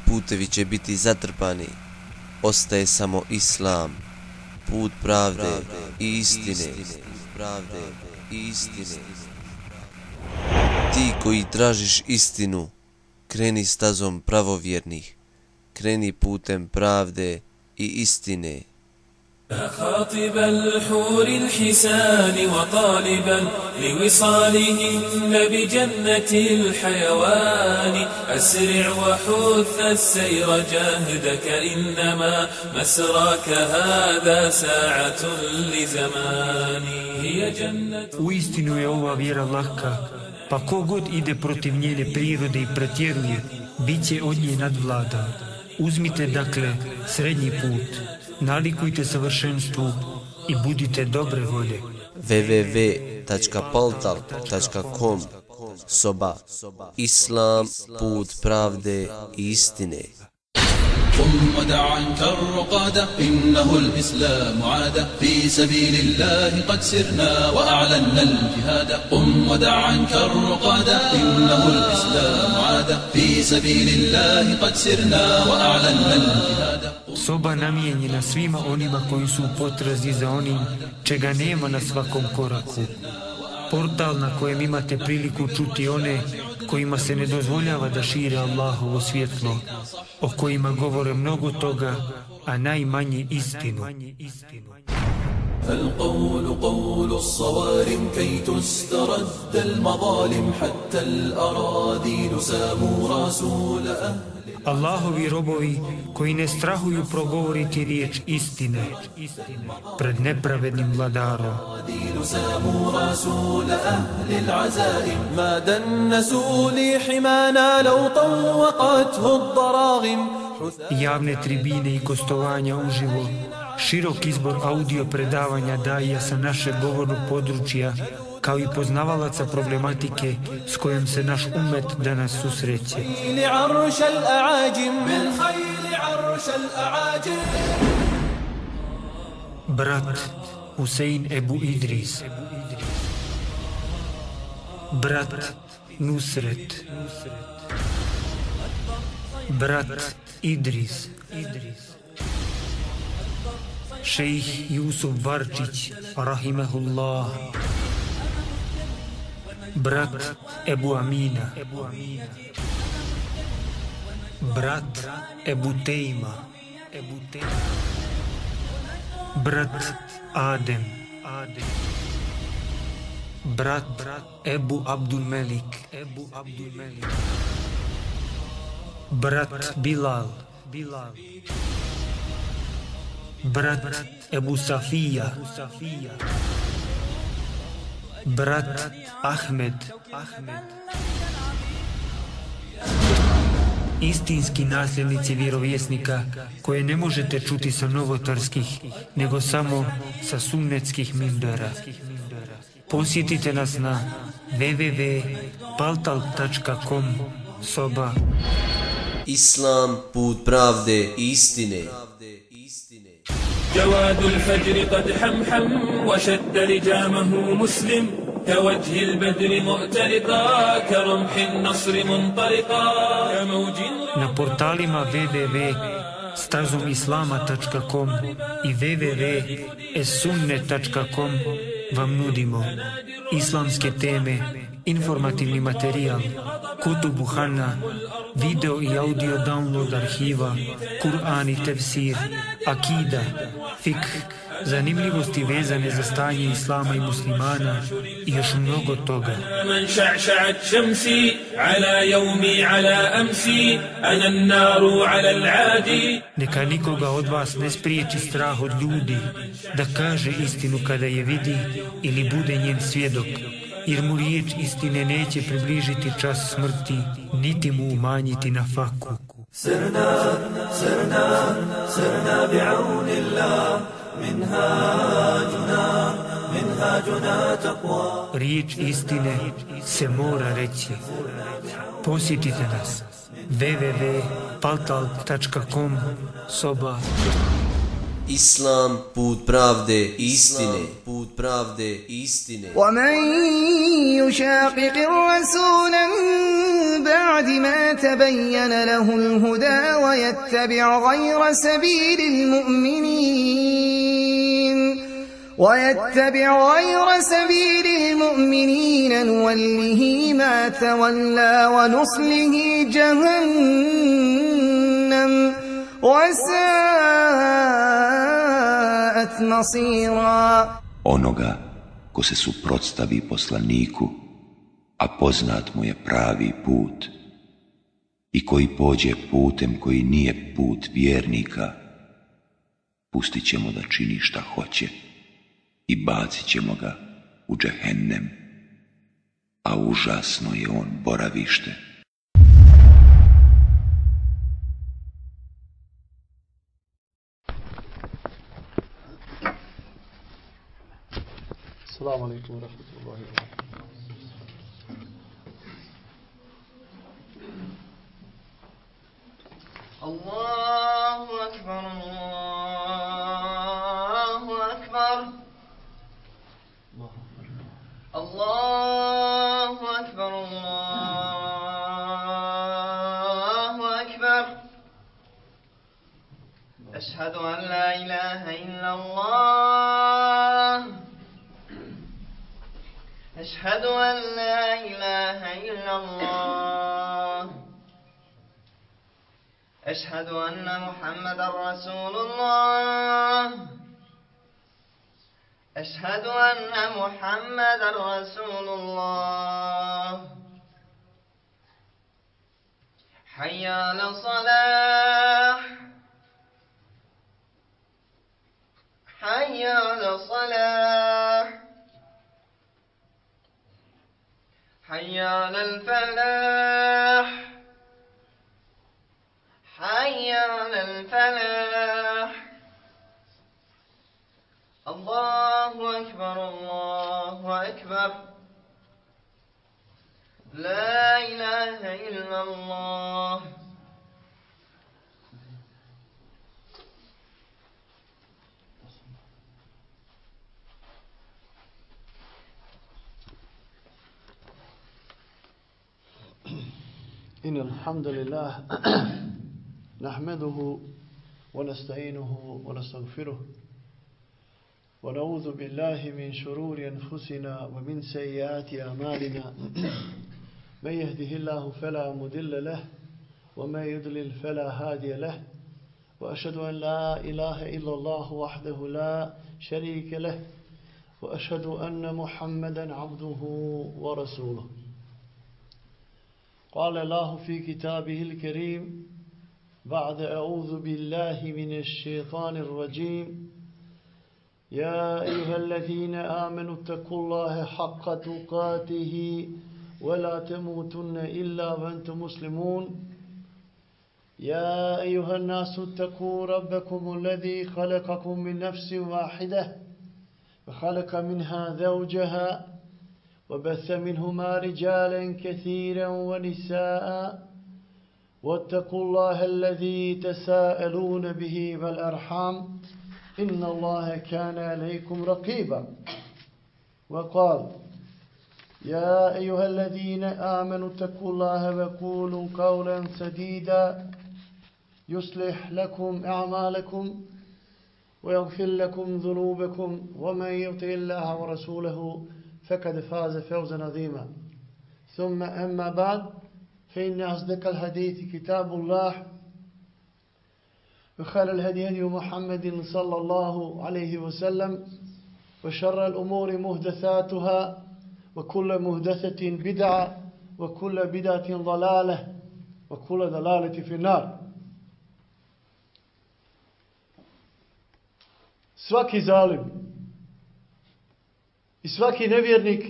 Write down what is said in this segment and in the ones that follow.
putevi će biti zatrpani. Ostaje samo Islam, put pravde i istine. Ti koji tražiš istinu, kreni stazom pravovjernih, kreni putem pravde i istine. خاطب الحور الحسان وطالبا لوصالهن بجنة الحيوان أسرع وحث السير جاهدك إنما مسراك هذا ساعة لزمان هي جنة. Uistinu je ova vjera laka, pa kogod ide protiv njene prirode i pretjeruje, bit će od nje nadvladan. Uzmite dakle srednji put, nalikujte savršenstvu i budite dobre volje. www.paltal.com Soba Islam, put pravde i istine. قم ودع عنك الرقادة إنه الإسلام عاد في سبيل الله قد سرنا وأعلنا الجهاد قم ودع عنك الرقادة إنه الإسلام عاد في سبيل الله قد سرنا وأعلنا الجهاد. Soba namijenjena svima onima koji su u potrazi za onim čega nema na svakom koraku. Portal na kojem imate priliku čuti one kojima se ne dozvoljava da šire Allahovo svjetlo, o kojima govore mnogo toga, a najmanje istinu. فالقول قول الصوارم كي تسترد المظالم حتى الأراذيل ساموا رسول أهل. Allahovi robovi koji ne strahuju progovoriti riječ istine pred nepravednim vladarom. ما دنسوا لي حمانا لو طوقته الضراغم. Javne tribine i gostovanja uživo, širok izbor audio predavanja daija sa našeg govornog područja, kao i poznavalaca problematike s kojom se naš umet danas susreće. Brat Husein Ebu Idris, brat Nusret, brat Idris, šejih Jusuf Varčić, rahimehullah, brat Ebu Amina, brat Ebu Tejma, brat Adem, brat Ebu Abdul Melik, brat Bilal, brat Ebu Safija, brat Ahmed, istinski nasljednici vjerovjesnika koje ne možete čuti sa novotarskih, nego samo sa sunnetskih minbera. Posjetite nas na www.paltal.com Soba Islam, put pravde i istine. جواد الفجر قد حمحم وشد لجامه مسلم كوجه البدر مؤترقا كرمح النصر منطلقا كموج. Na portalima www.stazomislama.com i www.essunne.com vam nudimo islamske teme, informativni materijal, kutubu Hana, video i audio download arhiva, Kur'an i tefsir, akida, fikh, zanimljivosti vezane za stanje islama i muslimana i još mnogo toga. من شعشعت شمسي على يومي على أمسي أنا النار على العادي. Neka nikoga od vas ne spriječi strah od ljudi da kaže istinu kada je vidi ili bude njen svjedok, jer mu riječ istine neće približiti čas smrti, niti mu umanjiti na faku. سرنا سرنا سرنا بعون الله منهاجنا تقوى. Riječ istine se mora reći. Posjetite nas www.paltal.com Soba Islam, put pravde i istine. Put pravde i istine. ومن يشاقق الرسول من بعد ما تبين له الهدى ويتبع غير سبيل المؤمنين نوله ما تولى ونصله جهنم وساءت مصيرا. Onoga ko se suprotstavi poslaniku, a poznat mu je pravi put, i koji pođe putem koji nije put vjernika, pustit ćemo da čini šta hoće i bacit ćemo ga u džehennem, a užasno je on boravište. Assalamu alaikum wa rahmatullahi wa barakatuh. Allahu akbar, Allahu akbar, Allahu akbar, Allahu akbar. Ashhadu an la ilaha illa Allah. أشهد أن لا إله إلا الله. أشهد أن محمدا رسول الله. أشهد أن محمدا رسول الله. حي على الصلاة، حي على الصلاة، حي على الفلاح، حي على الفلاح. الله أكبر، الله أكبر، لا إله إلا الله. إن الحمد لله نحمده ونستعينه ونستغفره ونعوذ بالله من شرور أنفسنا ومن سيئات أعمالنا. من يهده الله فلا مضل له ومن يضلل فلا هادي له، وأشهد أن لا إله إلا الله وحده لا شريك له، وأشهد أن محمدا عبده ورسوله. قال الله في كتابه الكريم بعد أعوذ بالله من الشيطان الرجيم: يا أيها الذين آمنوا اتقوا الله حق تقاته ولا تموتن إلا وأنتم مسلمون. يا أيها الناس اتقوا ربكم الذي خلقكم من نفس واحدة وخلق منها زوجها وبث منهما رجالا كثيرا ونساء، واتقوا الله الذي تساءلون به والأرحام إن الله كان عليكم رقيبا. وقال: يا أيها الذين آمنوا اتقوا الله وقولوا قولا سديدا يصلح لكم أعمالكم ويغفر لكم ذنوبكم، ومن يطع الله ورسوله فقد فاز فوزا عظيما. ثم أما بعد، فإن أصدق الحديث كتاب الله، وخير الهدي هدي محمد صلى الله عليه وسلم، وشر الأمور محدثاتها، وكل محدثة بدعة، وكل بدعة ضلالة، وكل ضلالة في النار. Svaki zalim i svaki nevjernik,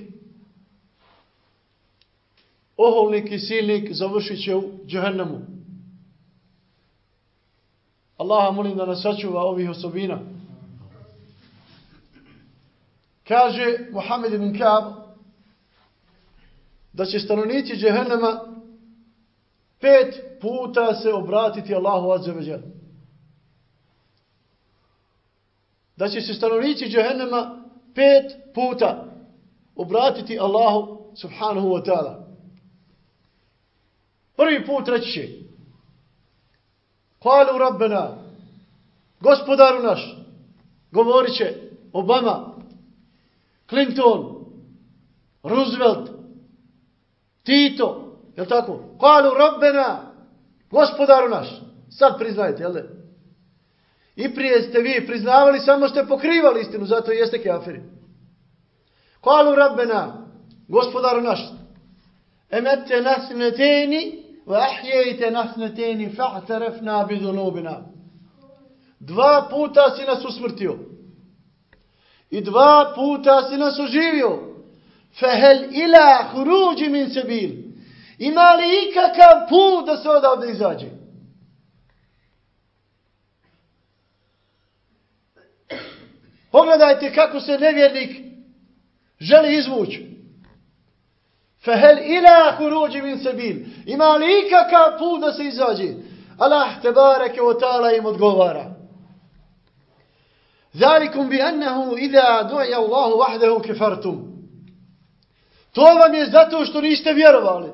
oholnik i silnik završit će u džehennemu. Allaha molim da nas sačuva ovih osobina. Kaže Muhammed ibn Ka'b da će stanovnici džehennema 5 puta se obratiti Allahu azza wa jalla. Da će se stanovnici džehennema 5 puta obratiti Allahu subhanahu wa ta'ala. Prvi put reći će Kalu Rabbena, gospodaru naš, govorit će Obama, Clinton, Roosevelt, Tito, jel tako? Kalu Rabbena, gospodaru naš. Sad priznajte, jel da? I prije ste vi priznavali, samo ste pokrivali istinu, zato i jeste kafiri. Kalu Rabbena, gospodaru naš, emette nasneteni, va ahjejte nasneteni, fa'tarefna bidunubina. 2 puta si nas usmrtio. I 2 puta si nas oživio. Fehel ila huruđi min sebil. Ima li ikakav put da se odavde izađe? Pogledajte kako se nevjernik želi izvući. Fehel ila huruđi min sebil. Ima li ikakav put da se izađe? Allah tebareke wa ta'ala im odgovara. Zalikum bi annahu idha du'a Allahu wahdahu kafartum. To vam je zato što niste vjerovali.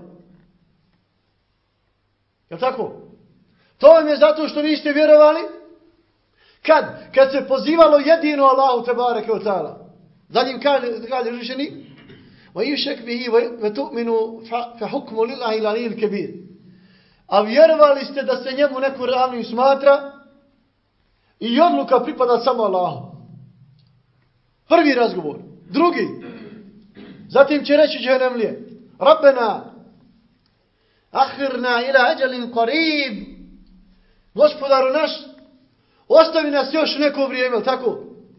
Jel tako? To vam je zato što niste vjerovali. Kad se pozivalo jedino Allahu tebareke wa ta'ala. Zatim kaže rečeni wa yushak bihi wa tu'minu fa hukmu lillahi al-aliyyil kabir. A vjerovali ste da se njemu neko ravnim smatra i odluka pripada samo Allahu. Prvi razgovor. Drugi. Zatim će reći džehennemlije. Rabbena, ahirna ila ajalin qarib. Gospodaru naš, ostavi nas još neko vrijeme, tako?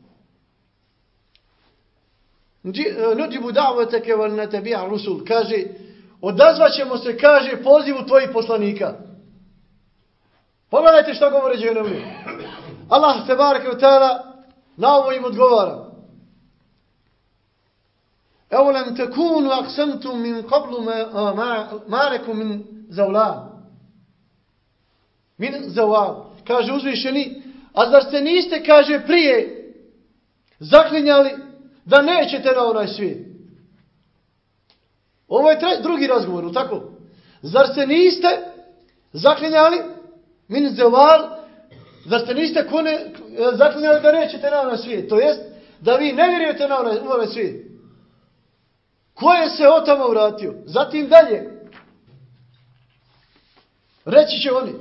Nuđibu da'vateke wal natabi'a rusul. Kaže, odazvaćemo se, kaže, pozivu tvojih poslanika. Pogledajte što govore džehennemlije. Allah tebareke ve ta'ala na ovo im odgovara. Evolem tekunu aksamtum min qablu ma lekum min zawlan. Min zawal. Kaže uzvišeni, a zar se niste, kaže, prije zaklinjali da nećete na onaj svijet? Ovo je drugi razgovor, tako? Zar se niste zaklinjali min zawal? Zar se niste zaklinjali da nećete na onaj svijet? To jest, da vi ne vjerujete na onaj svijet. Ko je se od tamo vratio? Zatim dalje. Reći će oni.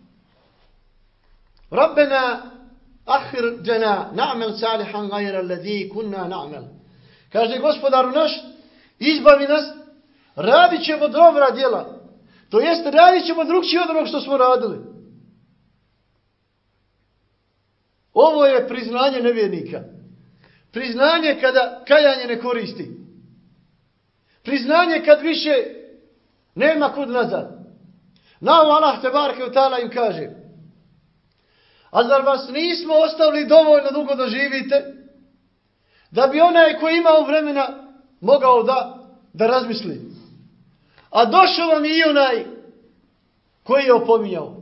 Rabbena ahirđena na'mel salihan gajra alladhi kunna na'mel. Kaže gospodaru naš, izbavi nas, radit ćemo dobra djela. To jest, radit ćemo drugčije od onog što smo radili. Ovo je priznanje nevjernika. Priznanje kada kajanje ne koristi. Priznanje kad više nema kud nazad. Na ovo Allah tebareke ve ta'ala im kaže. A zar vas nismo ostavili dovoljno dugo da živite? Da bi onaj koji imao vremena mogao da razmisli. A došao vam i onaj koji je opominjao.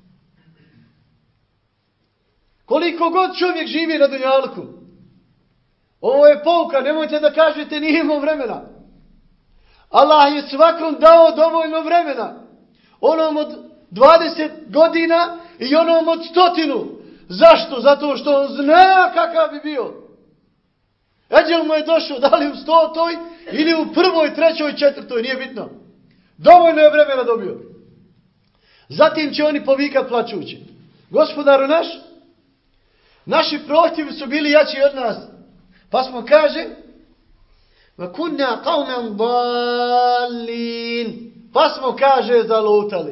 Koliko god čovjek živi na dunjalku. Ovo je pouka, nemojte da kažete nije imao vremena. Allah je svakom dao dovoljno vremena. Onom od 20 godina i onom od 100. Zašto? Zato što on zna kakav bi bio. Eđel mu je došao, da li u 100. ili u 1., 3., 4., nije bitno. Dovoljno je vremena dobio. Zatim će oni povikat plačući. Gospodaru naš, naši prohtjevi su bili jači od nas. Pa smo kaže, pa smo kaže zalutali.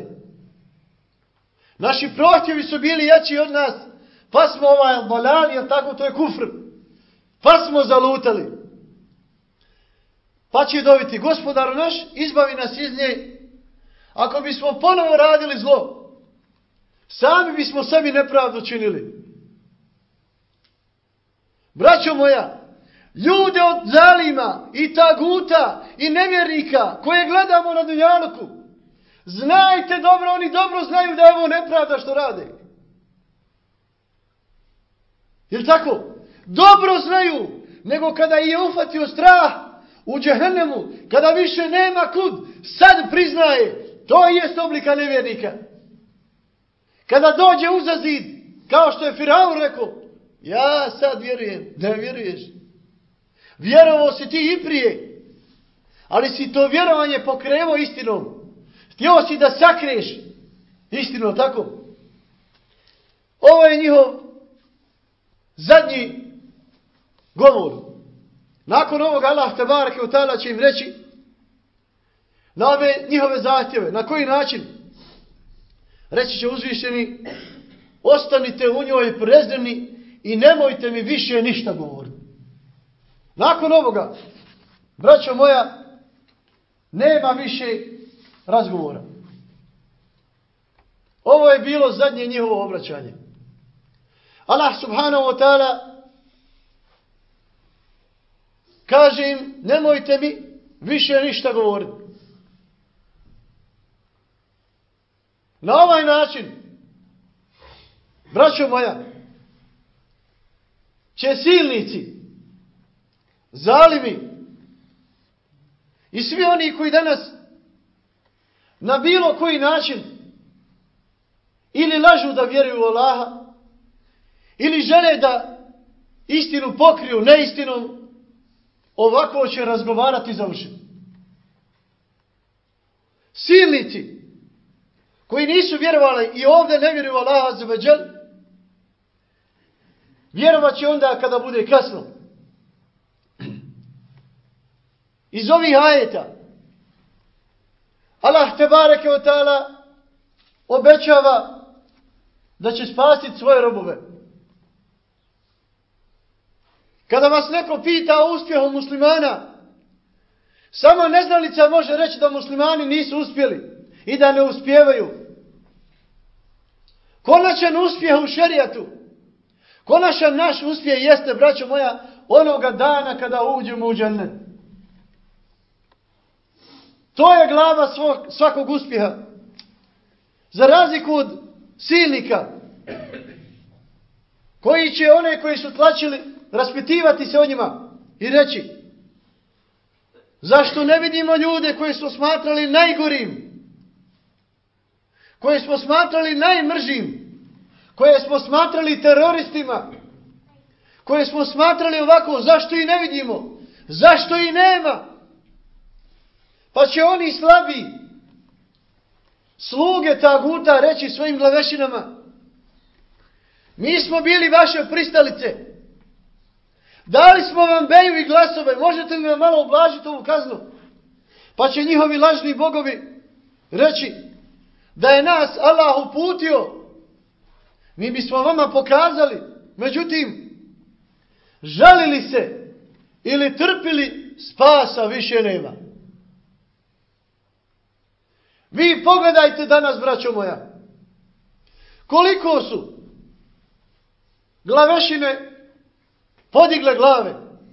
Naši prohtjevi su bili jači od nas. Pa smo balali, jer tako to je kufr. Pa smo zalutali. Pa će dobiti gospodaru naš, izbavi nas iz nje. Ako bismo ponovo radili zlo, sami bismo sebi nepravdu činili. Braćo moja, ljude od zalima i taguta i nevjernika koje gledamo na dunjaluku, znajte dobro, oni dobro znaju da je ovo nepravda što rade. Jel tako? Dobro znaju, nego kada je ufatio strah, u džehennemu, kada više nema kud, sad priznaje, to jest oblika nevjernika. Kada dođe uza zid, kao što je Firaun rekao, ja sad vjerujem, ne vjeruješ. Vjerovao si ti i prije, ali si to vjerovanje pokrenuo istinom. Htio si da sakriješ istinu, tako? Ovo je njihov zadnji govor. Nakon ovoga Allah tebareke ve taala će im reći na ove njihove zahtjeve. Na koji način? Reći će uzvišeni, ostanite u njoj prezreni i nemojte mi više ništa govoriti. Nakon ovoga, braćo moja, nema više razgovora. Ovo je bilo zadnje njihovo obraćanje. Allah subhanahu wa ta'ala kaže im, nemojte mi više ništa govoriti. Na ovaj način, braćo moja, će silnici, zalimi i svi oni koji danas na bilo koji način ili lažu da vjeruju u Allaha, ili žele da istinu pokriju neistinom, ovako će razgovarati i završiti. Silnici koji nisu vjerovali i ovdje ne vjeruju u Allaha azza wa džel, vjerovat će onda kada bude kasno. Iz ovih ajeta Allah tebareke ve taala obećava da će spasiti svoje robove. Kada vas neko pita o uspjehu muslimana, samo neznalica može reći da muslimani nisu uspjeli i da ne uspijevaju. Konačan uspjeh u šerijatu, konačan naš uspjeh jeste, braćo moja, onoga dana kada uđemo u džennet. To je glava svakog uspjeha. Za razliku od silnika, koji će one koji su tlačili raspitivati se o njima i reći, zašto ne vidimo ljude koji su smatrali najgorim, koje smo smatrali najmržim, koje smo smatrali teroristima, koje smo smatrali ovako, zašto i ne vidimo, zašto i nema? Pa će oni slabi, sluge taguta reći svojim glavešinama, mi smo bili vaše pristalice, dali smo vam beju i glasove, možete li nam malo ublažiti ovu kaznu? Pa će njihovi lažni bogovi reći da je nas Allah uputio, mi bismo vama pokazali, međutim, žalili se ili trpili, spasa više nema. Vi pogledajte danas, braćo moja, koliko su glavešine podigle glave.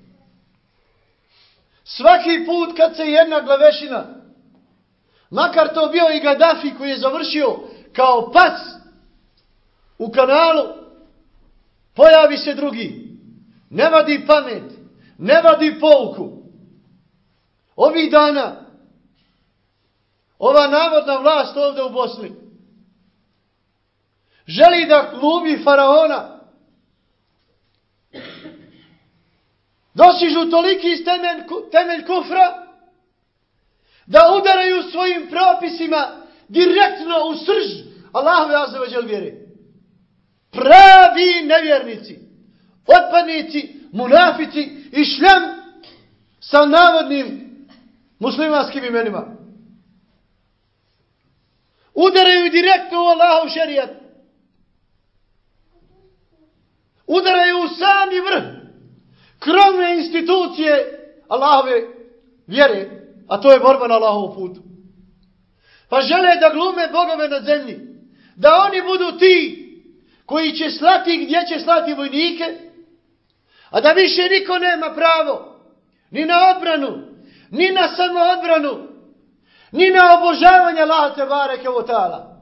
Svaki put kad se jedna glavešina, makar to bio i Gaddafi koji je završio kao pas u kanalu, pojavi se drugi. Ne vadi pamet, ne vadi pouku. Ovih dana, ova navodna vlast ovdje u Bosni želi da glumi faraona. Dosižu toliki temelj kufra da udaraju svojim propisima direktno u srž Allahove azza wa džel vjere. Pravi nevjernici, otpadnici, munafici i šljam sa navodnim muslimanskim imenima. Udaraju direktno u Allahov šerijat. Udaraju u sami vrh krovne institucije Allahove vjere, a to je borba na Allahovom putu. Pa žele da glume bogove na zemlji, da oni budu ti koji će slati gdje će slati vojnike, a da više niko nema pravo ni na odbranu, ni na samoodbranu, ni na obožavanje Allaha tebareke ve taala.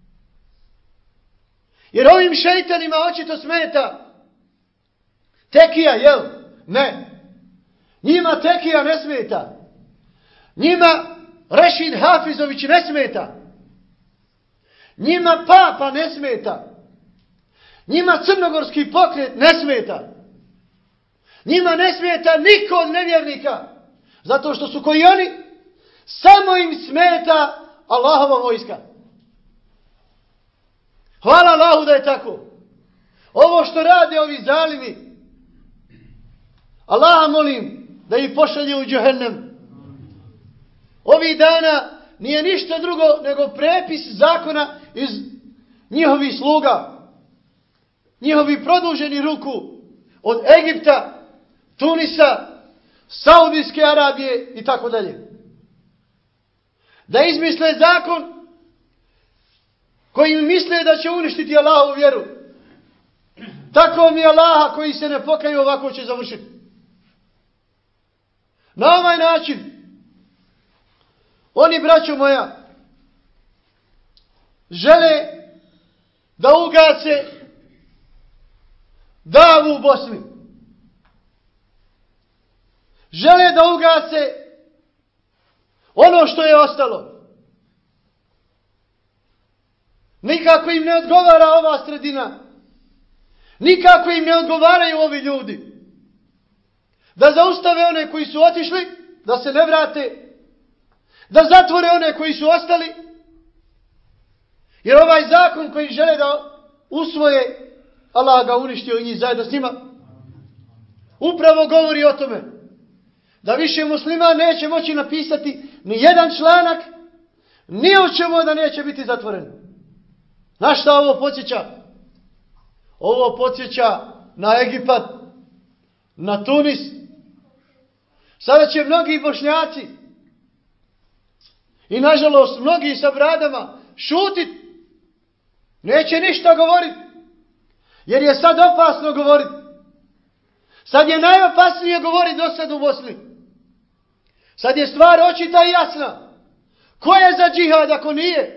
Jer ovim šejtanima očito smeta tekija, jel? Ne. Njima Tekija ne smeta. Njima Rešid Hafizović ne smeta. Njima Papa ne smeta. Njima Crnogorski pokret ne smeta. Njima ne smeta niko od nevjernika. Zato što su koji oni, samo im smeta Allahova vojska. Hvala Allahu da je tako. Ovo što rade ovi zalimi, Allaha molim da ih pošalje u džehennem. Ovih dana nije ništa drugo nego prepis zakona iz njihovih sluga. Njihovi produženi ruku od Egipta, Tunisa, Saudijske Arabije i tako dalje. Da izmisle zakon kojim misle da će uništiti Allahovu vjeru. Tako mi Allaha koji se ne pokaju ovako će završiti. Na ovaj način oni, braćo moja, žele da ugase davu u Bosni. Žele da ugase ono što je ostalo. Nikako im ne odgovara ova sredina. Nikako im ne odgovaraju ovi ljudi. Da zaustave one koji su otišli, da se ne vrate. Da zatvore one koji su ostali. Jer ovaj zakon koji žele da usvoje, Allah ga uništio i njih zajedno s njima. Upravo govori o tome. Da više musliman neće moći napisati ni jedan članak, ni o čemu da neće biti zatvoren. Na šta ovo podsjeća? Ovo podsjeća na Egipat, na Tunis. Sada će mnogi Bošnjaci i nažalost mnogi sa bradama šutit. Neće ništa govoriti. Jer je sad opasno govoriti. Sad je najopasnije govoriti do sad u Bosni. Sad je stvar očita i jasna. Ko je za džihad ako nije?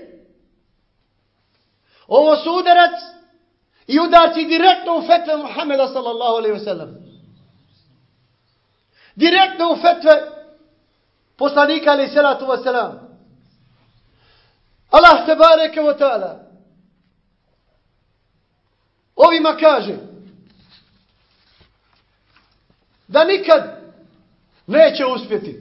Ovo su udarac i udarci direktno u fetve Muhammeda sallallahu alaihi wa sallam. Direktno u fetve poslanika alaihi salatu wa sallam. Allah tebareke wa ta'ala ovima kaže da nikad neće uspjeti.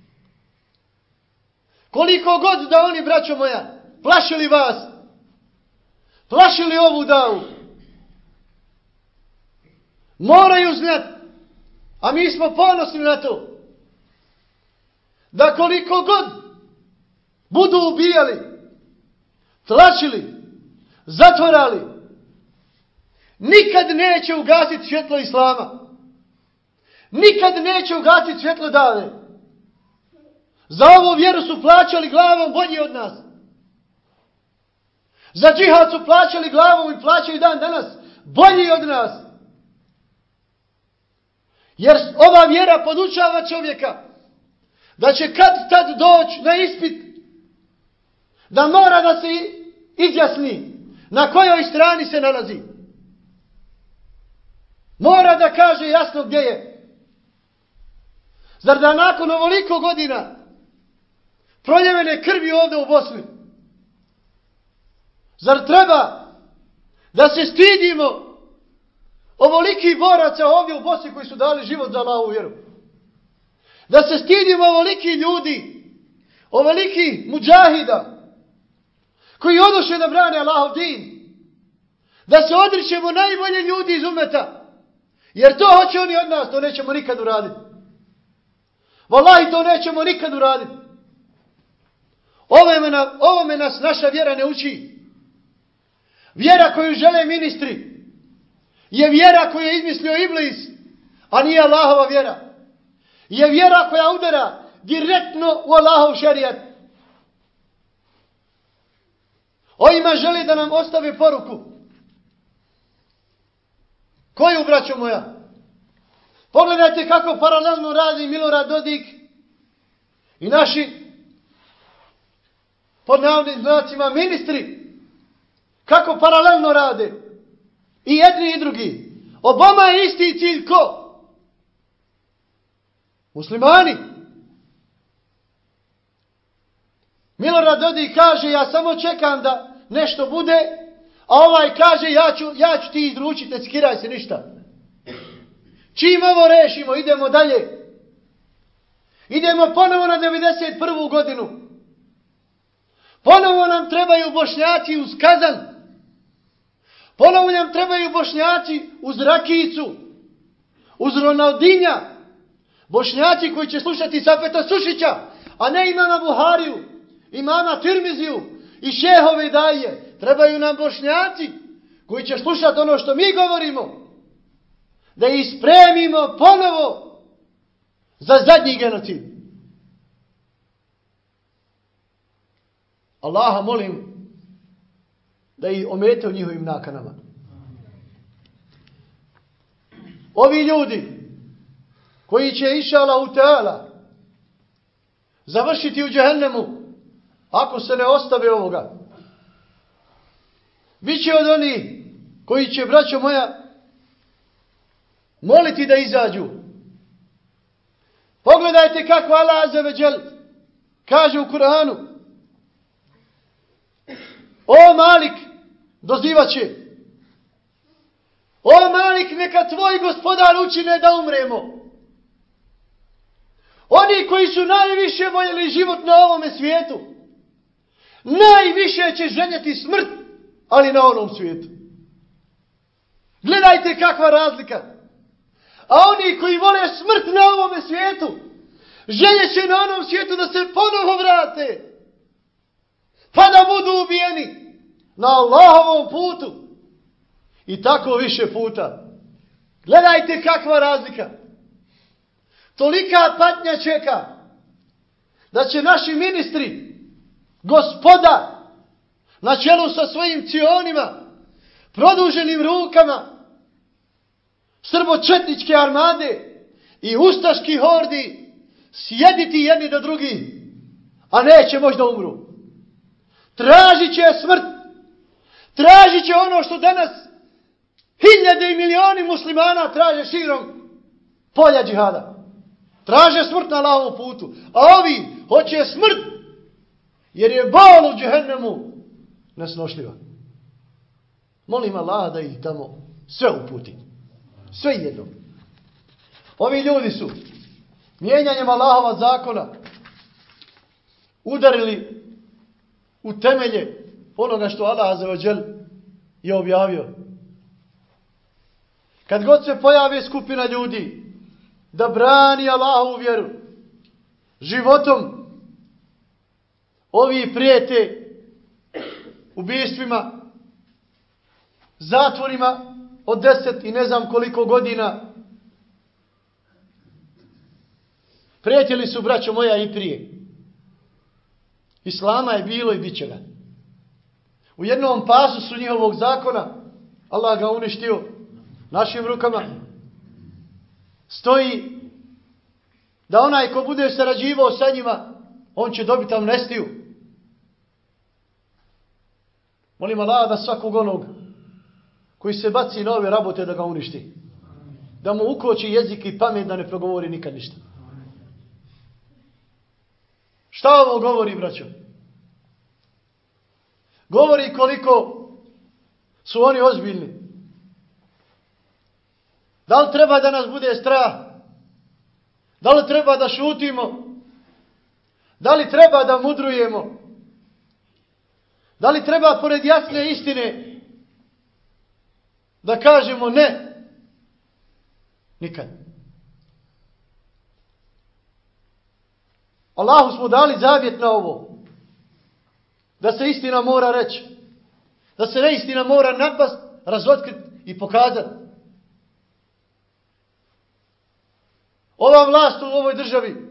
Koliko god da oni, braćo moja, plašili vas, plašili ovu davu, moraju znati, a mi smo ponosni na to, da koliko god budu ubijali, tlačili, zatvorali, nikad neće ugasiti svjetlo Islama. Nikad neće ugasiti svjetlo dave. Za ovu vjeru su plaćali glavom bolji od nas. Za džihad su plaćali glavom i plaćaju dan danas bolji od nas. Jer ova vjera podučava čovjeka da će kad tad doći na ispit, da mora da se izjasni na kojoj strani se nalazi. Mora da kaže jasno gdje je. Zar da nakon ovoliko godina proljevene krvi ovdje u Bosni, zar treba da se stidimo ovoliki boraca ovdje u Bosni koji su dali život za Allahovu vjeru? Da se stidimo ovoliki ljudi, ovoliki muđahida koji odoše da brane Allahov din? Da se odričemo najbolje ljudi iz umeta? Jer to hoće oni od nas, to nećemo nikad uraditi. Wallahi, to nećemo nikad uraditi. Ovome nas naša vjera ne uči. Vjera koju žele ministri je vjera koju je izmislio Iblis, a nije Allahova vjera. Je vjera koja udara direktno u Allahov šerijat. Ovima želi da nam ostave poruku. Koju, braćo moja? Pogledajte kako paralelno radi Milorad Dodik i naši, pod navodnim znacima, ministri. Kako paralelno rade. I jedni i drugi. Obama je isti cilj ko? Muslimani. Milorad Dodik kaže ja samo čekam da nešto bude, a ovaj kaže ja ću ti izručiti, ne skiraj se ništa. Čim ovo rešimo, idemo dalje. Idemo ponovo na 91. godinu. Ponovo nam trebaju Bošnjaci uz kazan. Ponovo nam trebaju Bošnjaci uz rakijicu, uz Ronaldinja. Bošnjaci koji će slušati Safeta Sušića, a ne imama Buhariju, imama Tirmiziju i šehove daje. Trebaju nam Bošnjaci koji će slušati ono što mi govorimo. Da ih spremimo ponovo za zadnji genocid. Allaha molim da ih omete u njihovim nakanama. Ovi ljudi koji će inša Allahu Teala završiti u džehennemu ako se ne ostave ovoga, bit će od onih koji će, braćo moja, moliti da izađu. Pogledajte kako Allah azza ve džel kaže u Kur'anu: o Malik, dozivat će. O Malik, neka tvoj gospodar učine da umremo. Oni koji su najviše voljeli život na ovome svijetu, najviše će željeti smrt, ali na onom svijetu. Gledajte kakva razlika. A oni koji vole smrt na ovome svijetu, željeće na onom svijetu da se ponovo vrate, pa da budu ubijeni na Allahovom putu. I tako više puta. Gledajte kakva razlika. Tolika patnja čeka da će naši ministri, gospoda, na čelu sa svojim cionima, produženim rukama, srbočetničke armade i ustaški hordi sjediti jedni do drugi, a neće možda umru. Tražit će smrt. Tražit će ono što danas hiljade i milioni muslimana traže širom polja džihada. Traže smrt na Allahovom putu. A ovi hoće smrt jer je bol u džehennemu nesnošljiva. Molim Allaha da ih tamo sve uputi. Sve jedno. Ovi ljudi su mijenjanjem Allahova zakona udarili u temelje onoga što Allah azza ve džel je objavio. Kad god se pojavi skupina ljudi da brani Allahovu vjeru životom, ovi prijete ubijstvima, zatvorima od 10 i ne znam koliko godina. Prijetili su, braćo moja, i prije. Islama je bilo i bit će ga. U jednom pasusu njihovog zakona, Allah ga uništio našim rukama, stoji da onaj ko bude sarađivao sa njima, on će dobiti amnestiju. Molim Allah da svakog onog koji se baci na ove rabote da ga uništi. Da mu ukoči jezik i pamet da ne progovori nikad ništa. Šta ovo govori, braćo? Govori koliko su oni ozbiljni. Da li treba da nas bude strah? Da li treba da šutimo? Da li treba da mudrujemo? Da li treba pored jasne istine da kažemo ne? Nikad. Allahu smo dali zavjet na ovo. Da se istina mora reći. Da se neistina mora napast, razotkriti i pokazati. Ova vlast u ovoj državi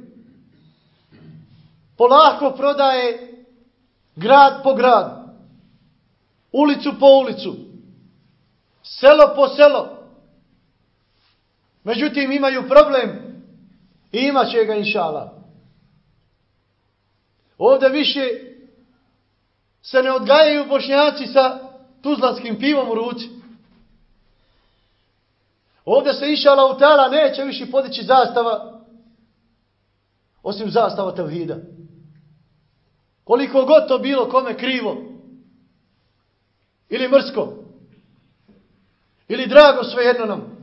polako prodaje grad po grad, ulicu po ulicu, selo po selo. Međutim, imaju problem i imat će ga, inša Allah. Ovdje više se ne odgajaju Bošnjaci sa tuzlanskim pivom u ruci. Ovdje se, inša Allah, neće više podići zastava osim zastava tevhida. Koliko god to bilo kome krivo, ili mrsko, ili drago, svejedno nam.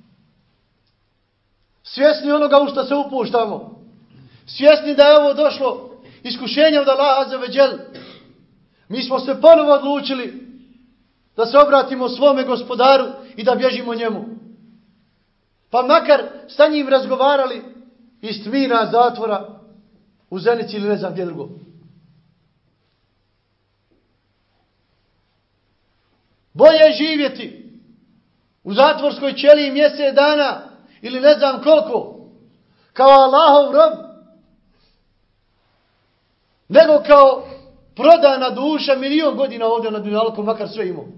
Svjesni onoga u što se upuštamo. Svjesni da je ovo došlo iskušenje od Allaha azza ve džel. Mi smo se ponovo odlučili da se obratimo svome gospodaru i da bježimo njemu. Pa makar sa njim razgovarali iz tmina zatvora u Zenici ili ne znam gdje drugo. Bolje živjeti u zatvorskoj ćeliji mjesec dana ili ne znam koliko kao Allahov rob nego kao prodana duša 1.000.000 godina ovdje na dunjalku, makar sve imao.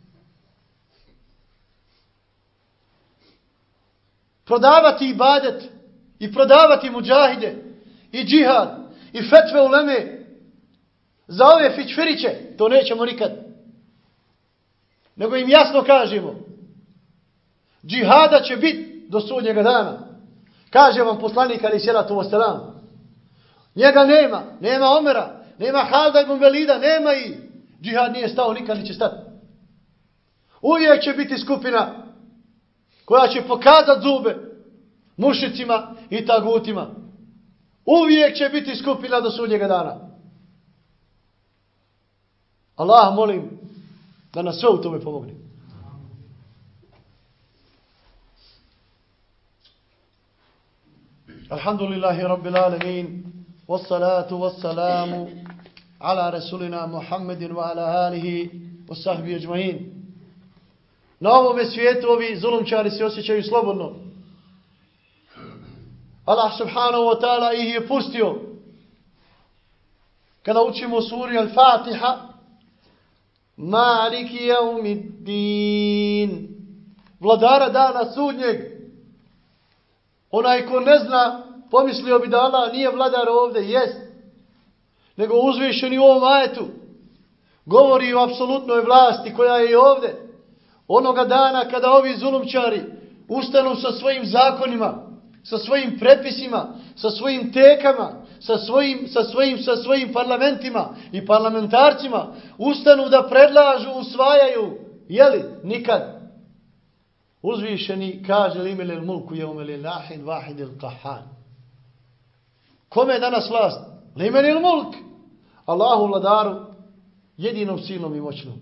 Prodavati ibadet i prodavati muđahide i džihad i fetve uleme za ove fićfiriće, to nećemo nikad. Nego im jasno kažemo, džihada će biti do sudnjega dana. Kaže vam poslanik alejhi selatu vesselam. Njega nema Omera, nema Halda ibn Velida, nema i džihad nije stao nikad ni će stati. Uvijek će biti skupina koja će pokazati zube mušicima i tagutima. Uvijek će biti skupina do sudnjega dana. Allah molim da nas sve u tome pomogne. Alhamdulillahi rabbil alamin, wassalatu wassalamu ala rasulina Muhammedin wa ala alihi wa sahbihi ajma'in. Na ovome svijetu ovi zulumčari se osjećaju slobodno. Allah subhanahu wa ta'ala ih je pustio. Kada učimo suri Al-Fatiha, Maliki jaumiddin, vladara dana sudnjeg. Onaj ko ne zna, pomislio bi da Allah nije vladar ovdje, jest. Nego uzvišeni u ovom ajetu govori o apsolutnoj vlasti koja je ovdje. Onoga dana kada ovi zulumčari ustanu sa svojim zakonima, sa svojim prepisima, sa svojim tekama, sa svojim parlamentima i parlamentarcima, ustanu da predlažu, usvajaju, jeli? Nikad. Uzvišeni kaže limelil mulku jevme lillahin vahidil qahan. Kome je danas vlast? Limelil mulk. Allahu vladaru, jedinom silnom i moćnom.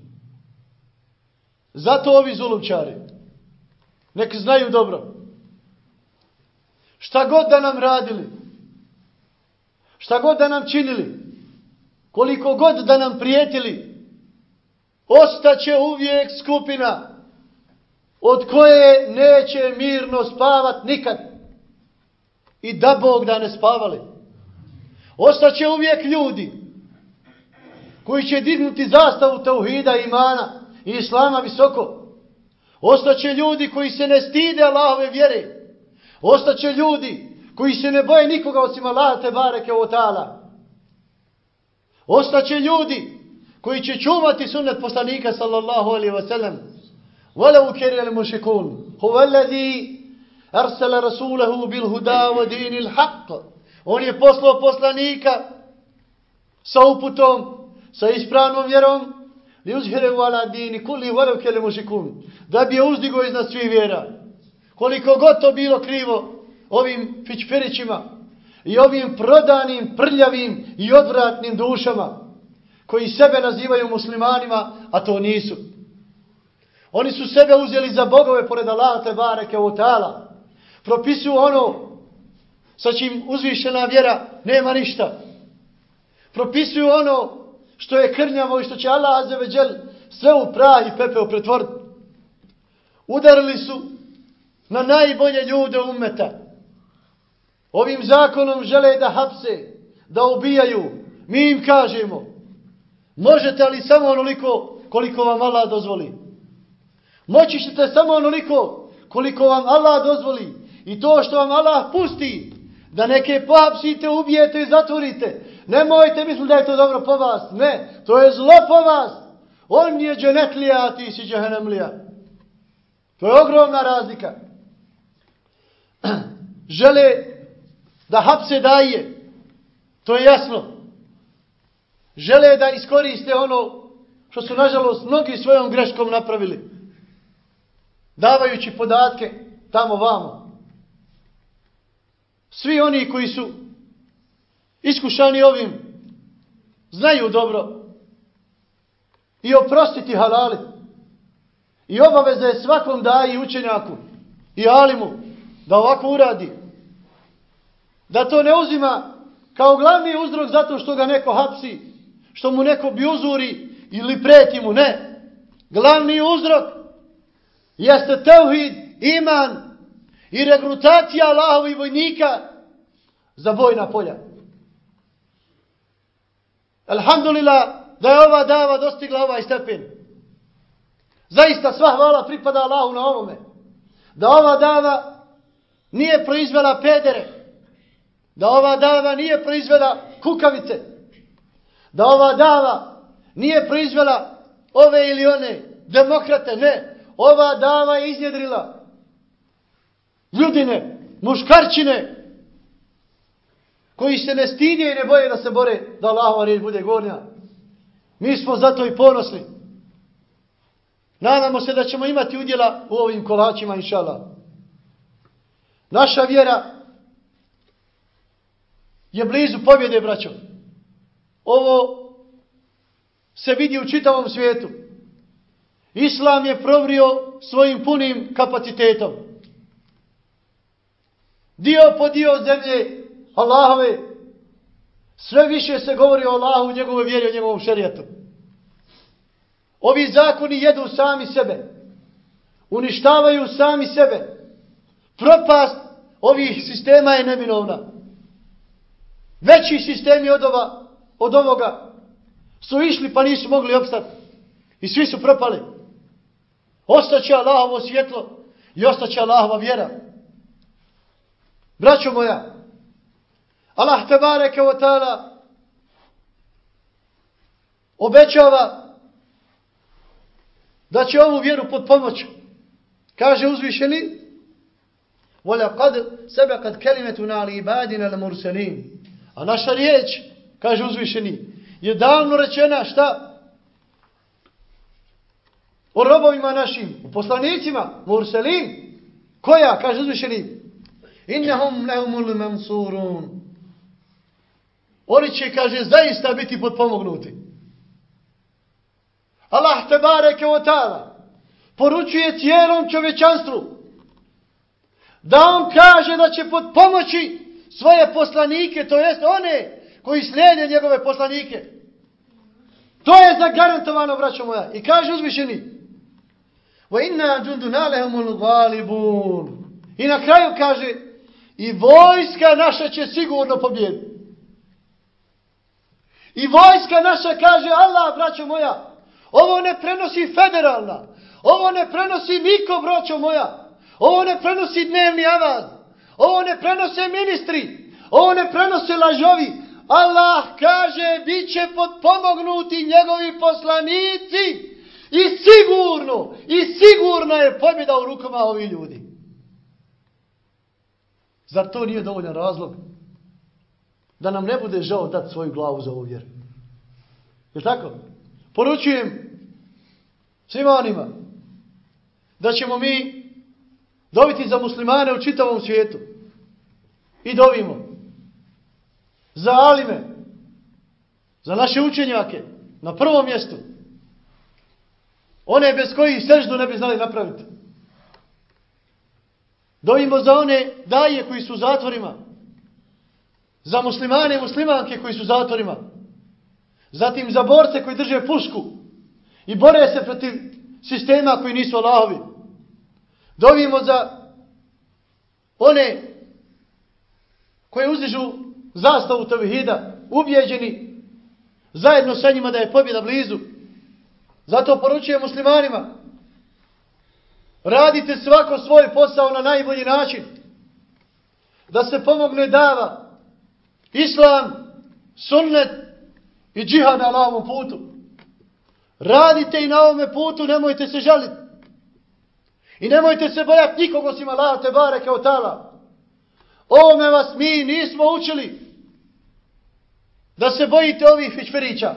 Zato ovi zulumčari nek znaju dobro. Šta god da nam radili, šta god da nam činili, koliko god da nam prijetili, ostaće uvijek skupina od koje neće mirno spavat nikad. I da Bog da ne spavali. Ostaće uvijek ljudi koji će dignuti zastavu tauhida, imana i islama visoko. Ostaće ljudi koji se ne stide Allahove vjere. Ostaće ljudi koji se ne boje nikoga osim Allaha te bareke o ta'ala. Ostaće ljudi koji će čuvati sunnet poslanika sallallahu alaihi wa sallam. وَلَوْ كَرِيَ الْمُشْرِكُونَ هُوَ الَّذِي أَرْسَلَ رَسُولَهُ بِالْهُدَى وَدِينِ الْحَقِّ. On je poslao poslanika sa uputom, sa ispravnom vjerom, لِيُزْهِرَهُ عَلَى دِينِ كُلِّهِ وَلَوْ كَرِيَ الْمُشْرِكُونَ, da bi je uzdigo iznad svih vjera. Koliko god to bilo krivo ovim fićfirićima i ovim prodanim, prljavim i odvratnim dušama koji sebe nazivaju muslimanima, a to nisu. Oni su sebe uzeli za bogove pored Allaha te bareke o ta'ala. Propisuju ono sa čim uzvišena vjera nema ništa. Propisuju ono što je krnjavo i što će Allah azza ve džel sve u prah i pepeo pretvoriti. Udarili su na najbolje ljude ummeta. Ovim zakonom žele da hapse, da ubijaju. Mi im kažemo, možete li samo onoliko koliko vam Allah dozvoli. Moći ćete samo onoliko koliko vam Allah dozvoli. I to što vam Allah pusti, da neke pohapsite, ubijete i zatvorite. Nemojte misliti da je to dobro po vas. Ne, to je zlo po vas. On je dženetlija, a ti si džehennemlija. To je ogromna razlika. Žele da hapse daje, To je jasno. Žele da iskoriste ono što su nažalost mnogi svojom greškom napravili. Davajući podatke tamo vamo. Svi oni koji su iskušani ovim znaju dobro i oprostiti halali. I obaveza je svakom daji učenjaku i alimu da ovako uradi. Da to ne uzima kao glavni uzrok zato što ga neko hapsi, što mu neko bijuzuri ili preti mu. Ne. Glavni uzrok jeste tevhid, iman i regrutacija Allahovih vojnika za bojna polja. Alhamdulillah da je ova dava dostigla ovaj stepen. Zaista sva hvala pripada Allahu na ovome. Da ova dava nije proizvela pedere. Da ova dava nije proizvela kukavice. Da ova dava nije proizvela ove ili one demokrate. Ne. Ova dava je iznjedrila ljudine, muškarčine koji se ne stidje i ne boje da se bore da Allahova riječ bude gornja. Mi smo zato i ponosni. Nadamo se da ćemo imati udjela u ovim kolačima, inša Allah. Naša vjera je blizu pobjede, braćo. Ovo se vidi u čitavom svijetu. Islam je provrio svojim punim kapacitetom. Dio po dio zemlje Allahove, sve više se govori o Allahu, njegovoj vjeri, o njegovom šerijatu. Ovi zakoni jedu sami sebe. Uništavaju sami sebe. Propast ovih sistema je neminovna. Veći sistemi od ovoga su išli pa nisu mogli opstati. I svi su propali. Ostaće Allahovo svjetlo i ostaće Allahova vjera. Braćo moja, Allah tebareke ve taala obećava da će ovu vjeru potpomoći. Kaže uzvišeni: وَلَقَدْ سَبَقَتْ كَلِمَتُنَا لِعِبَادِنَا الْمُرْسَلِينَ. A naša riječ, kaže uzvišeni, je davno rečena šta? O robovima našim, o poslanicima, murselin. Koja, kaže uzvišeni? إِنَّهُمْ لَهُمُ الْمَنْصُورُونَ. Oni će, kaže, zaista biti potpomognuti. Allah tebareke ve taala poručuje cijelom čovječanstvu da on kaže da će potpomoći svoje poslanike, to jest one koji slijede njegove poslanike. To je zagarantovano, braćo moja. I kaže uzvišeni: وَإِنَّا جُنْدُنَا لَهُمُ الْغَالِبُونَ. I na kraju kaže: i vojska naša će sigurno pobijediti. I vojska naša, kaže Allah, braćo moja. Ovo ne prenosi federalna. Ovo ne prenosi niko, braćo moja. Ovo ne prenosi dnevni avaz. Ovo ne prenose ministri. Ovo ne prenose lažovi. Allah kaže, bit će potpomognuti njegovi poslanici. I sigurno je pobjeda u rukama ovih ljudi. Zar to nije dovoljan razlog da nam ne bude žao dati svoju glavu za ovu vjeru? Je tako? Poručujem svima onima da ćemo mi dobiti za muslimane u čitavom svijetu. I dovimo za alime, za naše učenjake na prvom mjestu. One bez kojih seždu ne bi znali napraviti. Dovimo za one daje koji su u zatvorima. Za muslimane i muslimanke koji su u zatvorima. Zatim za borce koji drže pušku i bore se protiv sistema koji nisu Allahovi. Dovimo za one koji uzdižu zastavu tevhida, ubijeđeni zajedno sa njima da je pobjeda blizu. Zato poručujem muslimanima: radite svako svoj posao na najbolji način. Da se pomogne dava, islam, sunnet i džihad na Allahovom putu. Radite i na ovome putu, nemojte se žaliti. I nemojte se bojati nikog osim Allaha tebareke ve taala. Ovome vas mi nismo učili. da se bojite ovih fićferića.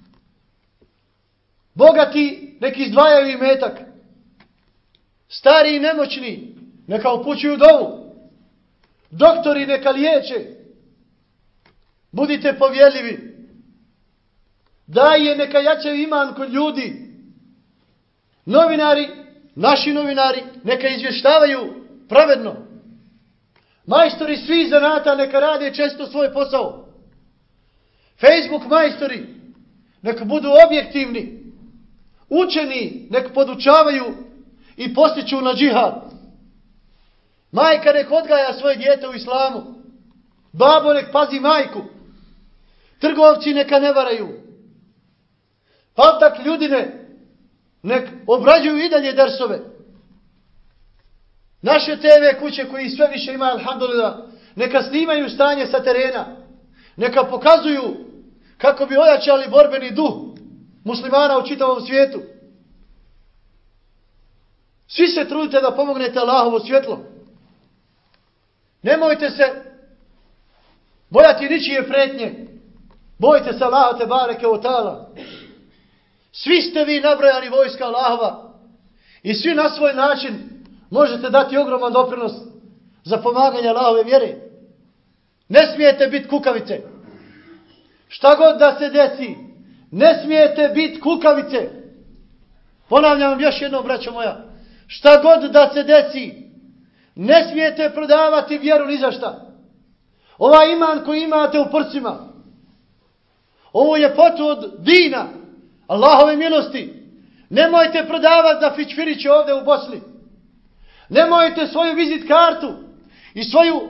Bogati neki izdvajaju imetak. Stari i nemoćni neka upućuju dovu. Doktori neka liječe. Budite povjerljivi. Daje neka jačaju iman kod ljudi. Novinari, naši novinari, neka izvještavaju pravedno. Majstori svih zanata neka rade često svoj posao. Facebook majstori neka budu objektivni. Učeni nek podučavaju i postiču na džihad. Majka nek odgaja svoje dijete u islamu. Babo nek pazi majku. Trgovci neka ne varaju. Paltak ljudine nek obrađuju i dalje dersove. Naše TV kuće koji sve više ima, alhamdulillah, neka snimaju stanje sa terena. Neka pokazuju kako bi ojačali borbeni duh muslimana u čitavom svijetu. Svi se trudite da pomognete Allahovo svjetlo. Nemojte se bojati ničije pretnje. Bojte se Allaha te bareke o ta'ala. Svi ste vi nabrojani vojska Allahova i svi na svoj način možete dati ogroman doprinos za pomaganje Allahove vjere. Ne smijete biti kukavice. Šta god da se desi, ne smijete biti kukavice. Ponavljam vam još jednom, braćo moja. Šta god da se desi, ne smijete prodavati vjeru ni za šta. Ovaj iman koji imate u prsima, ovo je pot od dina, Allahove milosti. Nemojte prodavati za fićfiriće ovdje u Bosni. Nemojte svoju vizit kartu i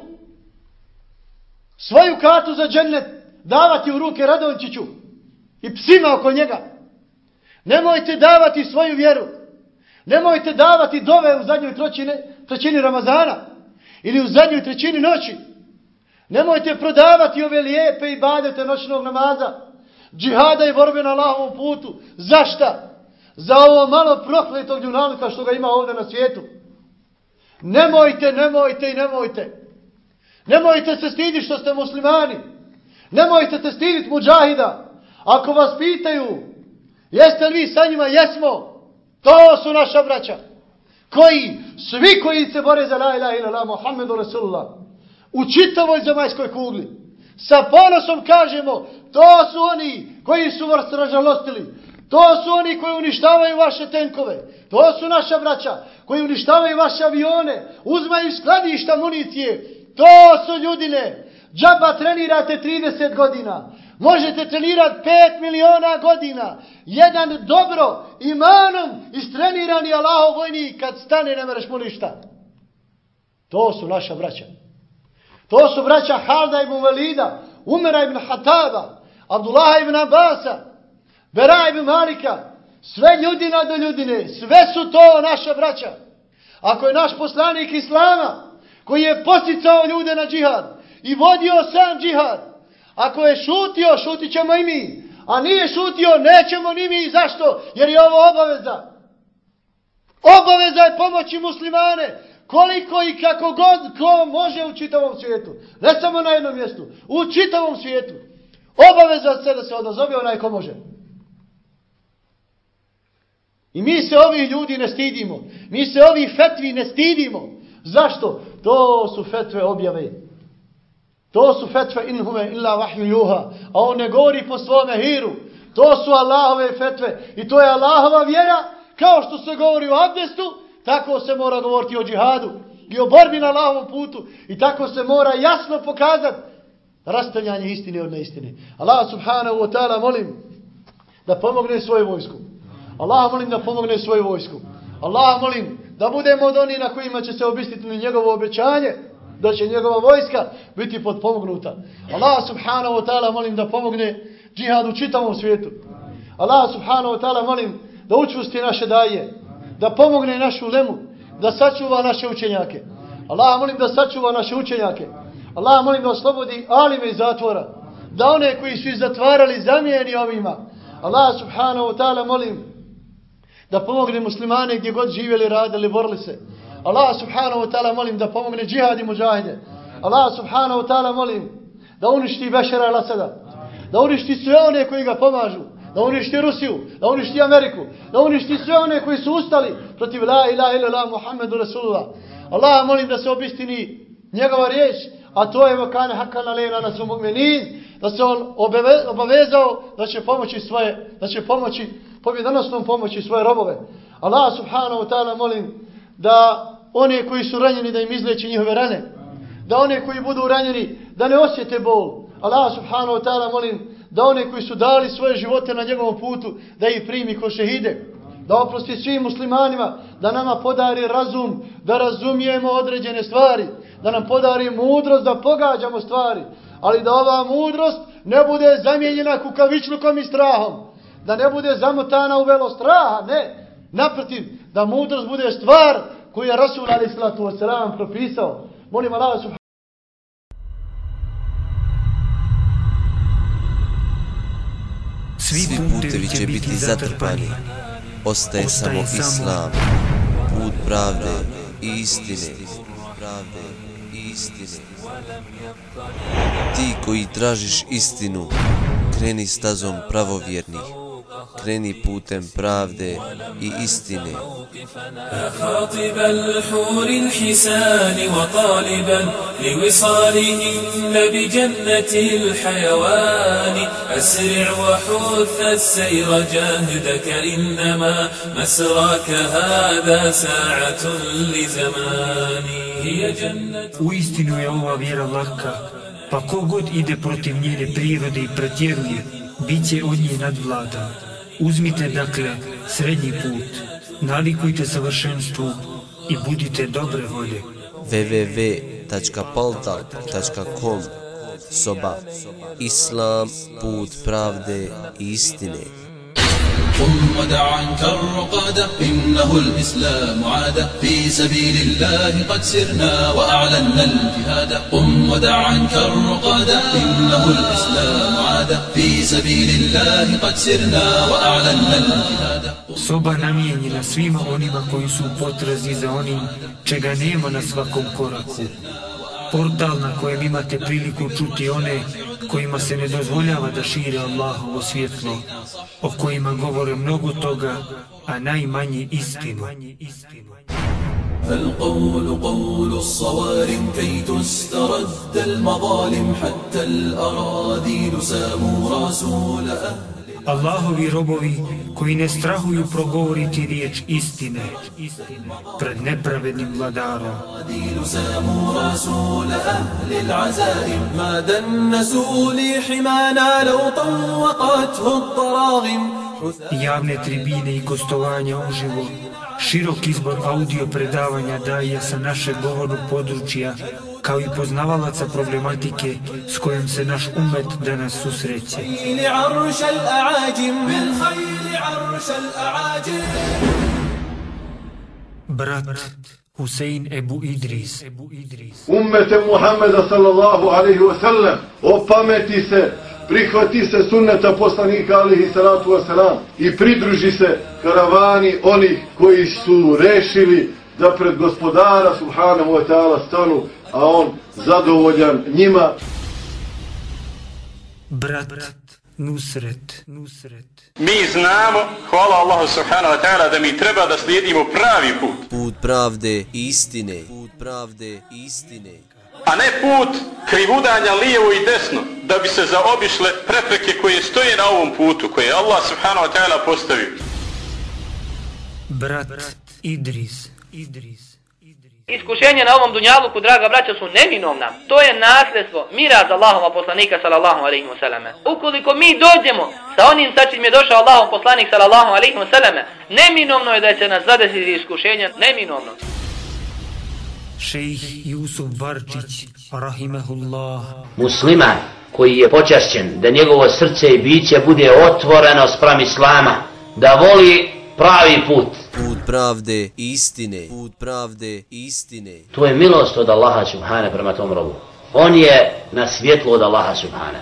svoju kartu za džennet davati u ruke Radončiću i psima oko njega. Nemojte davati svoju vjeru. Nemojte davati dove u zadnjoj trećini Ramazana ili u zadnjoj trećini noći. Nemojte prodavati ove lijepe ibadete noćnog namaza, džihada i borbe na Allahovom putu. Zašta? Za ovo malo prokletog ljunaluka što ga ima ovdje na svijetu. Nemojte, nemojte i nemojte. Nemojte se stiditi što ste muslimani. Nemojte se stiditi mudžahida. Ako vas pitaju, jeste li vi sa njima? Jesmo. To su naša braća. Svi koji se bore za la ilaha illallah Muhammedu Rasulullah. U čitavoj zemaljskoj kugli. Sa ponosom kažemo, to su oni koji su vas ražalostili. To su oni koji uništavaju vaše tenkove. To su naša braća koji uništavaju vaše avione. Uzmaju skladišta municije. To su ljudine. Džaba trenirate 30 godina. Možete trenirati 5 miliona godina. Jedan dobro imanom istrenirani Allahov vojnik kad stane ne mereš mu ništa. To su naša braća. To su braća Halda ibn Velida, Umera ibn Hataba, Abdullaha ibn Abasa, Bera ibn Malika. Sve ljudina do ljudine. Sve su to naša braća. Ako je naš poslanik Islama koji je posticao ljude na džihad i vodio sam džihad, ako je šutio, šutit ćemo i mi. A nije šutio, nećemo ni mi. Zašto? Jer je ovo obaveza. Obaveza je pomoći muslimane. Koliko i kako god ko može u čitavom svijetu. Ne samo na jednom mjestu. U čitavom svijetu. Obaveza se da se odazove onaj ko može. I mi se ovih ljudi ne stidimo. Mi se ovih fetvi ne stidimo. Zašto? To su fetve objave. To su fetve inhume illa vahju juha. A on ne govori po svome hiru. To su Allahove fetve. I to je Allahova vjera. Kao što se govori o abdestu, tako se mora govoriti o džihadu. I o borbi na Allahovom putu. I tako se mora jasno pokazati rastavljanje istine od neistine. Allah subhanahu wa ta'ala molim da pomogne svoju vojsku. Allah molim da pomogne svoju vojsku. Allah molim da budemo od onih na kojima će se obistiti njegovo obećanje, da će njegova vojska biti potpomognuta. Allah subhanahu wa ta'ala molim da pomogne džihad u čitavom svijetu. Allah subhanahu wa ta'ala molim da učvrsti naše daje, da pomogne našu lemu, da sačuva naše učenjake. Allah molim da sačuva naše učenjake. Allah molim da oslobodi alime iz zatvora, da one koji su ih zatvarali zamijeni ovima. Allah subhanahu wa ta'ala molim da pomogne muslimane gdje god živjeli, radili, borili se. Allah subhanahu wa ta'ala molim da pomogne džihad i muđahide. Allah subhanahu wa ta'ala molim da uništi Bešara al-Asada, da uništi sve one koji ga pomažu, da uništi Rusiju, da uništi Ameriku, da uništi sve one koji su ustali protiv la ilaha illallah Muhammedu Rasulullah. Allah molim da se obistini njegova riječ, a to je vakane hakan alejna nas mu'minin, da se on obavezao da će pomoći pobjedonosnom pomoći svoje robove. Allah subhanahu wa ta'ala molim da one koji su ranjeni da im izleči njihove rane, da one koji budu ranjeni da ne osjete bol. Allah subhanahu wa ta'ala molim da one koji su dali svoje živote na njegovom putu da ih primi ko šehide, da oprosti svim muslimanima, da nama podari razum, da razumijemo određene stvari, da nam podari mudrost da pogađamo stvari, ali da ova mudrost ne bude zamijenjena kukavičlukom i strahom, da ne bude zamotana u velo straha, ne, naprotiv, da mudrost bude stvar koju je Rasul alejhi salatu vesselam propisao. Molim Allah subhanahu. Svi putevi će biti zatrpani, ostaje samo Islam, put pravde i istine. Ti koji tražiš istinu, kreni stazom pravovjernih, kreni putem pravde i istine. خاطب الحور الحسان وطالبا لوصالهن بجنة الحيوان أسرع وحث السير جاهدك إنما مسراك هذا ساعة لزمان هي جنة. Uistinu je ova vjera laka, pa kogod ide protiv njene prirode i pretjeruje, bit će od nje nadvladan. Uzmite dakle srednji put, navikujte savršenstvu i budite dobre volje. www.paltal.com Soba Islam, put pravde i istine. قم ودع عنك الرقاد إنه الإسلام عاد في سبيل الله قد سرنا وأعلنا الجهاد قم ودع عنك الرقاد إنه الإسلام عاد في سبيل الله قد سرنا وأعلنا الجهاد. Soba namijenjena svima onima koji su u potrazi za onim čega nema na svakom koraku. Portal na kojem imate priliku čuti one kojima se ne dozvoljava da šire Allahovo svjetlo, o kojima govore mnogo toga, a najmanje istinu. فالقول قول الصوارم كي تسترد المظالم حتى الأراذيل ساموا رسول أهل. Allahovi robovi koji ne strahuju progovoriti riječ istine pred nepravednim vladarom. ما دنسوا لي حمانا لو طوقته الضراغم. Javne tribine i gostovanja uživo, širok izbor audio predavanja daje sa našeg govornog područja, kao i poznavalaca problematike s kojom se naš umet danas susreće. Brat Husein Ebu Idris. Ummete Muhammeda sallallahu alaihi wa sallam, opameti se, prihvati se sunneta poslanika alaihi salatu wa salam i pridruži se karavani onih koji su rešili da pred gospodara subhanahu wa ta'ala stanu, a on zadovoljan njima. Brat Nusret. Mi znamo, hvala Allahu subhanahu wa ta'ala, da mi treba da slijedimo pravi put. Put pravde i istine. A ne put krivudanja lijevo i desno, da bi se zaobišle prepreke koje stoje na ovom putu, koje je Allah subhanahu wa ta'ala postavio. Brat Idris. Iskušenje na ovom dunjaluku, draga braća, su neminovna. To je nasljedstvo mira za Allahova poslanika sallallahu alejhi ve selleme. Ukoliko mi dođemo sa onim sa čim je došao Allahov poslanik sallallahu alejhi ve selleme, neminovno je da će nas zadesiti iskušenje, neminovno. Šejh Jusuf Barčić, rahimehullah. Musliman koji je počašćen da njegovo srce i biće bude otvoreno spram Islama, da voli pravi put. Put pravde i istine. To je milost od Allaha subhane prema tom robu. On je na svjetlu od Allaha subhane.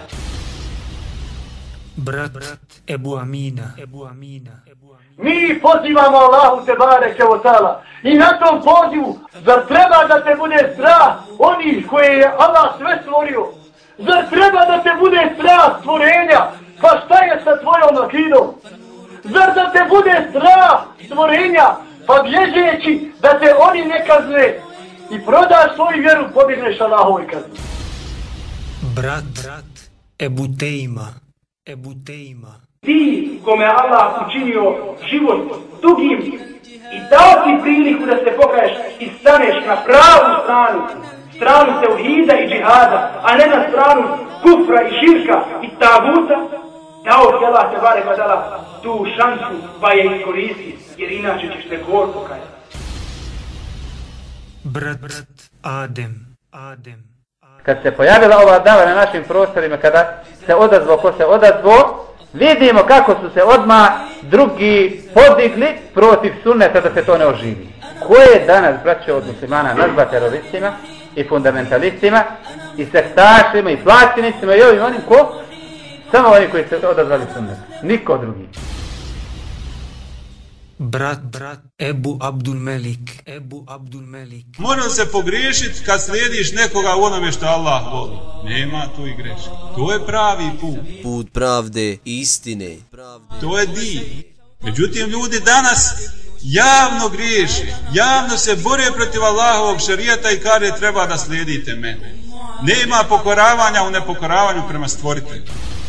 Brat Ebu Amina. Mi pozivamo Allahu te bareke ve taala i na tom pozivu zar treba da te bude strah onih koje je Allah sve stvorio, Zar treba da te bude strah stvorenja? Pa šta je sa tvojom akidom? Zar da te bude strah stvorenja? Pa bježeći da te oni ne kazne i prodaš svoju vjeru, pobjegneš Allahovoj kazni. Brat Ebu Tejma. Ti kome Allah učinio život dugim i dao ti priliku da se pokaješ i staneš na pravu stranu tevhida i džihada, a ne na stranu kufra i širka i taguta, dao ti Allah te barek wa ta'ala tu šansu pa je iskoristi, jer inače ćeš te gorko kajati. Brat Adem. Kad se pojavila ova dava na našim prostorima, kada se odazvao ko se odazvao, vidimo kako su se odmah drugi podigli protiv sunneta da se to ne oživi. Ko je danas, braćo, od muslimana nazva teroristima i fundamentalistima i sektašima i plaćenicima i ovim onim ko? Samo oni koji se odazvali sunnetu. Niko drugi. Brat Ebu Abdul Melik. Možeš se pogriješiti kad slijediš nekoga u onome što Allah voli. Nema tu i greške. To je pravi put. Put pravde i istine. To je din. Međutim, ljudi danas javno griješe. Javno se bore protiv Allahovog šerijata i kaže treba da slijedite mene. Nema pokoravanja u nepokoravanju prema stvoritelju.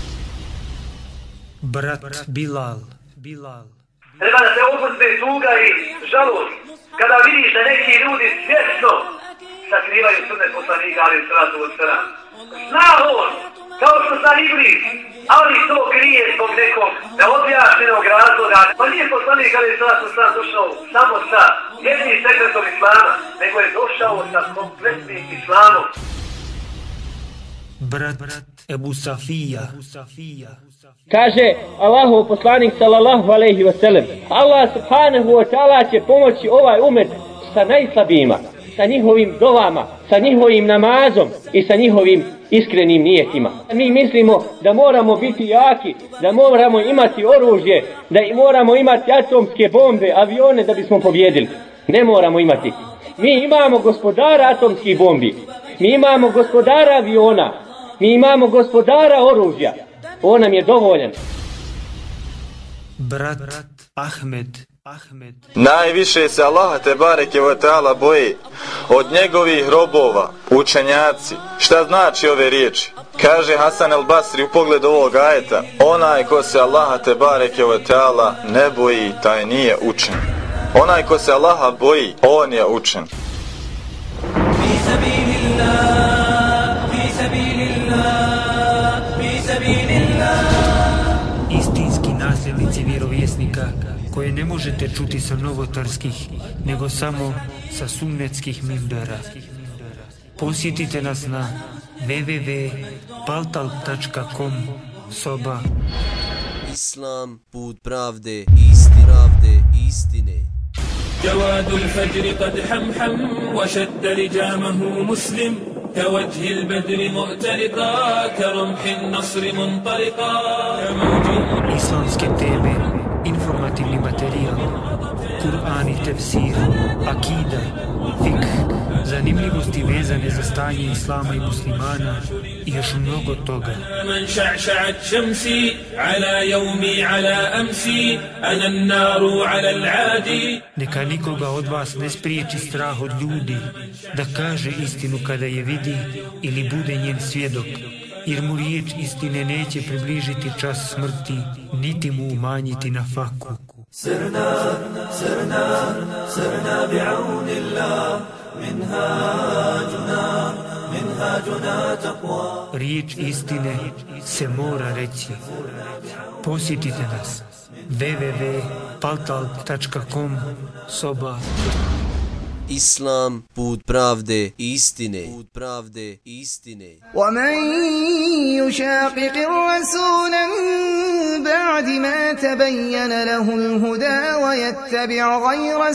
Brat Bilal. Treba da se opusne tuga i žalost kada vidiš da neki ljudi svjesno sakrivaju sunnet poslanika alejhi salatu vesselam. Zna on, kao što zna Iblis, ali to krije zbog nekog neobjašnjenog razloga. Pa nije poslanik alejhi salatu vesselam došao samo sa jednim segmentom islama, nego je došao sa kompletnim islamom. Brat Ebu Safija. Kaže Allahov poslanik sallallahu alejhi ve sellem, Allah subhanahu wa ta'ala će pomoći ovaj umet sa najslabijima, sa njihovim dovama, sa njihovim namazom i sa njihovim iskrenim nijetima. Mi mislimo da moramo biti jaki, da moramo imati oružje, da moramo imati atomske bombe, avione da bismo pobjedili. Ne moramo imati. Mi imamo gospodara atomskih bombi, mi imamo gospodara aviona, mi imamo gospodara oružja. On nam je dovoljan. Brat Ahmed. Najviše se Allaha te bareke ve taala boji od njegovih robova, učenjaci. Šta znači ove riječi? Kaže Hasan el Basri u pogledu ovog ajeta: onaj ko se Allaha te bareke ve taala ne boji, taj nije učen. Onaj ko se Allaha boji, on je učen. Istinski nasljednici vjerovjesnika koje ne možete čuti sa novotarskih, nego samo sa sunnetskih minbera. Posjetite nas na www.paltal.com soba Islam, put pravde, istine. جواد الفجر قد حمحم وشد لجامه مسلم كوجه البدر مؤتلقا كرمح النصر منطلقا Islamske teme, informativni materijal, Kur'an i tefsir, akida, fikh, zanimljivosti vezane za stanje islama i muslimana i još mnogo toga. من شعشعت شمسي على يومي على أمسي أنا النار على العادي. Neka nikoga od vas ne spriječi strah od ljudi da kaže istinu kada je vidi ili bude njen svjedok, jer mu riječ istine neće približiti čas smrti, niti mu umanjiti na faku. سرنا بعون الله منهاجنا تقوى. Riječ istine se mora reći. Posjetite nas www.paltal.com soba Islam, put pravde i istine. ومن يشاقق الرسول من بعد ما تبين له الهدى ويتبع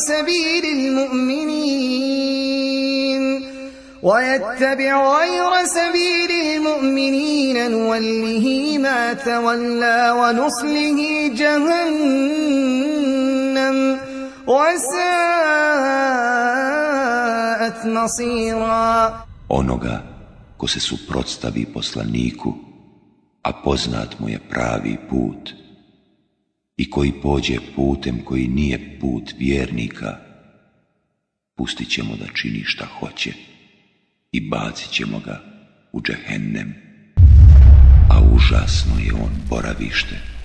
غير سبيل المؤمنين نوله ما تولى ونصله جهنم وساءت مصيرا. Onoga ko se suprotstavi poslaniku, a poznat mu je pravi put, i koji pođe putem koji nije put vjernika, pustit ćemo da čini šta hoće i bacit ćemo ga u džehennem, a užasno je on boravište.